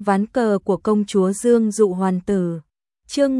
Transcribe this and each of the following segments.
ván cờ của công chúa Dương dụ hoàn tử. Chương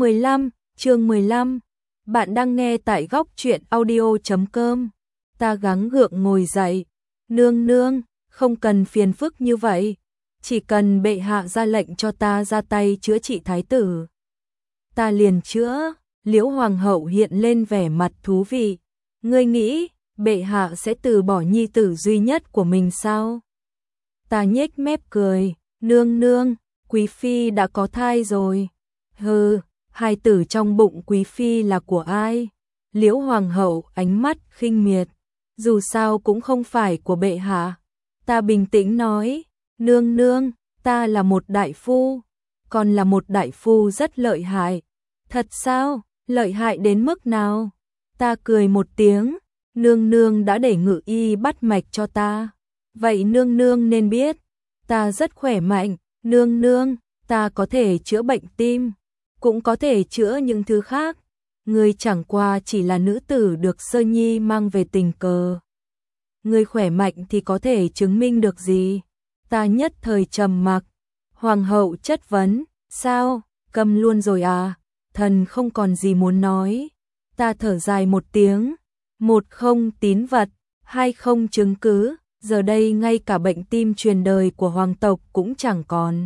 15. Bạn đang nghe tại góc truyện audio.com. Ta gắng gượng ngồi dậy. Nương, không cần phiền phức như vậy. Chỉ cần bệ hạ ra lệnh cho ta ra tay chữa trị thái tử. Ta liền chữa. Liễu hoàng hậu hiện lên vẻ mặt thú vị. Ngươi nghĩ, bệ hạ sẽ từ bỏ nhi tử duy nhất của mình sao? Ta nhếch mép cười. Nương, quý phi đã có thai rồi. Hừ, hài tử trong bụng quý phi là của ai? Liễu hoàng hậu ánh mắt khinh miệt. Dù sao cũng không phải của bệ hạ. Ta bình tĩnh nói. Nương, ta là một đại phu. Còn là một đại phu rất lợi hại. Thật sao? Lợi hại đến mức nào? Ta cười một tiếng. Nương đã để ngự y bắt mạch cho ta. Vậy nương nên biết. Ta rất khỏe mạnh. Nương, ta có thể chữa bệnh tim. Cũng có thể chữa những thứ khác. Ngươi chẳng qua chỉ là nữ tử được Sơ Nhi mang về tình cờ. Ngươi khỏe mạnh thì có thể chứng minh được gì? Ta nhất thời trầm mặc. Hoàng hậu chất vấn. Sao? Câm luôn rồi à? Thần không còn gì muốn nói. Ta thở dài một tiếng. Một không tín vật, hai không chứng cứ. Giờ đây ngay cả bệnh tim truyền đời của hoàng tộc cũng chẳng còn.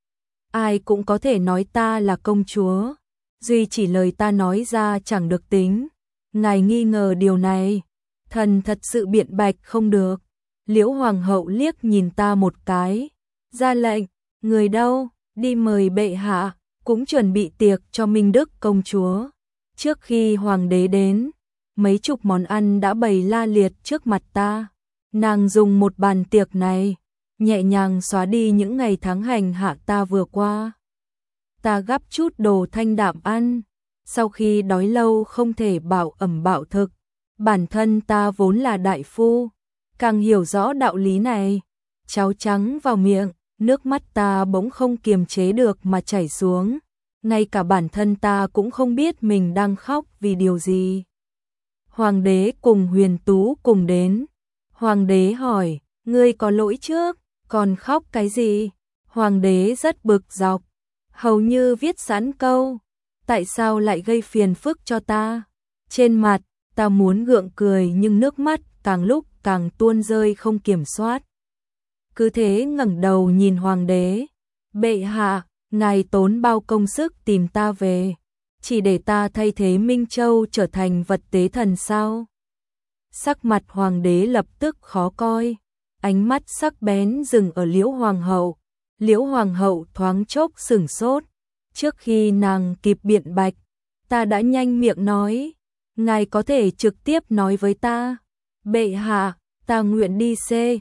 Ai cũng có thể nói ta là công chúa. Duy chỉ lời ta nói ra chẳng được tính. Ngài nghi ngờ điều này. Thần thật sự biện bạch không được. Liễu hoàng hậu liếc nhìn ta một cái. Ra lệnh, người đâu, đi mời bệ hạ. Cũng chuẩn bị tiệc cho Minh Đức công chúa. Trước khi hoàng đế đến, mấy chục món ăn đã bày la liệt trước mặt ta. Nàng dùng một bàn tiệc này, nhẹ nhàng xóa đi những ngày tháng hành hạ ta vừa qua. Ta gắp chút đồ thanh đạm ăn, sau khi đói lâu không thể bảo ẩm bạo thực. Bản thân ta vốn là đại phu, càng hiểu rõ đạo lý này. Cháo trắng vào miệng, nước mắt ta bỗng không kiềm chế được mà chảy xuống. Ngay cả bản thân ta cũng không biết mình đang khóc vì điều gì. Hoàng đế cùng Huyền Tú cùng đến. Hoàng đế hỏi, ngươi có lỗi trước, còn khóc cái gì? Hoàng đế rất bực dọc, hầu như viết sẵn câu, tại sao lại gây phiền phức cho ta? Trên mặt, ta muốn gượng cười nhưng nước mắt càng lúc càng tuôn rơi không kiểm soát. Cứ thế ngẩng đầu nhìn hoàng đế. Bệ hạ, ngài tốn bao công sức tìm ta về, chỉ để ta thay thế Minh Châu trở thành vật tế thần sao? Sắc mặt hoàng đế lập tức khó coi, ánh mắt sắc bén dừng ở Liễu hoàng hậu. Liễu hoàng hậu thoáng chốc sửng sốt, trước khi nàng kịp biện bạch, ta đã nhanh miệng nói, ngài có thể trực tiếp nói với ta. Bệ hạ, ta nguyện đi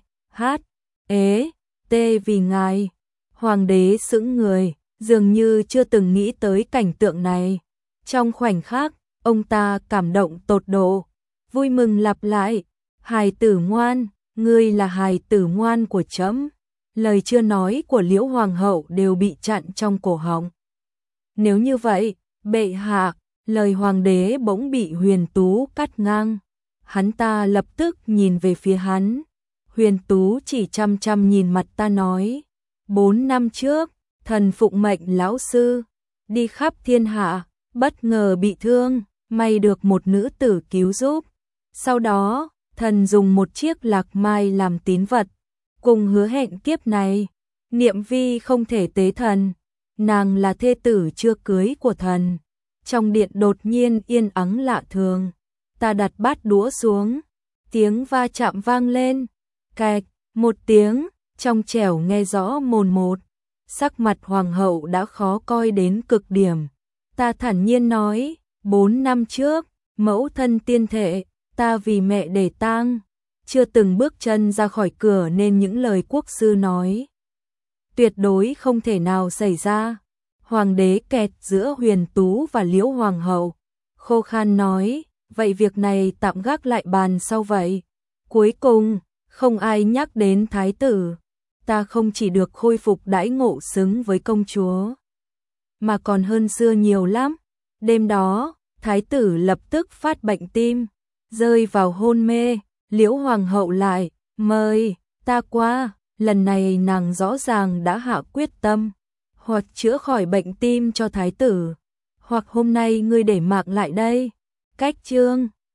CHT vì ngài. Hoàng đế sững người, dường như chưa từng nghĩ tới cảnh tượng này. Trong khoảnh khắc, ông ta cảm động tột độ, vui mừng lặp lại, hài tử ngoan, ngươi là hài tử ngoan của trẫm. Lời chưa nói của Liễu hoàng hậu đều bị chặn trong cổ họng. Nếu như vậy, bệ hạ, lời hoàng đế bỗng bị Huyền Tú cắt ngang. Hắn ta lập tức nhìn về phía hắn. Huyền Tú chỉ chăm chăm nhìn mặt ta nói, 4 năm trước, thần phụng mệnh lão sư, đi khắp thiên hạ, bất ngờ bị thương, may được một nữ tử cứu giúp. Sau đó, thần dùng một chiếc lạc mai làm tín vật, cùng hứa hẹn kiếp này, Niệm Vi không thể tế thần, nàng là thê tử chưa cưới của thần. Trong điện đột nhiên yên ắng lạ thường, ta đặt bát đũa xuống, tiếng va chạm vang lên, cạch, một tiếng, trong trẻo nghe rõ mồn một. Sắc mặt hoàng hậu đã khó coi đến cực điểm. Ta thản nhiên nói, 4 năm trước, mẫu thân tiên thệ, ta vì mẹ để tang, chưa từng bước chân ra khỏi cửa nên những lời quốc sư nói tuyệt đối không thể nào xảy ra. Hoàng đế kẹt giữa Huyền Tú và Liễu hoàng hậu, khô khan nói, vậy việc này tạm gác lại bàn sau vậy. Cuối cùng, không ai nhắc đến thái tử. Ta không chỉ được khôi phục đãi ngộ xứng với công chúa, mà còn hơn xưa nhiều lắm. Đêm đó, thái tử lập tức phát bệnh tim, rơi vào hôn mê. Liễu hoàng hậu lại mời ta qua, lần này nàng rõ ràng đã hạ quyết tâm. hoặc chữa khỏi bệnh tim cho thái tử, hoặc hôm nay ngươi để mạng lại đây. Cách chương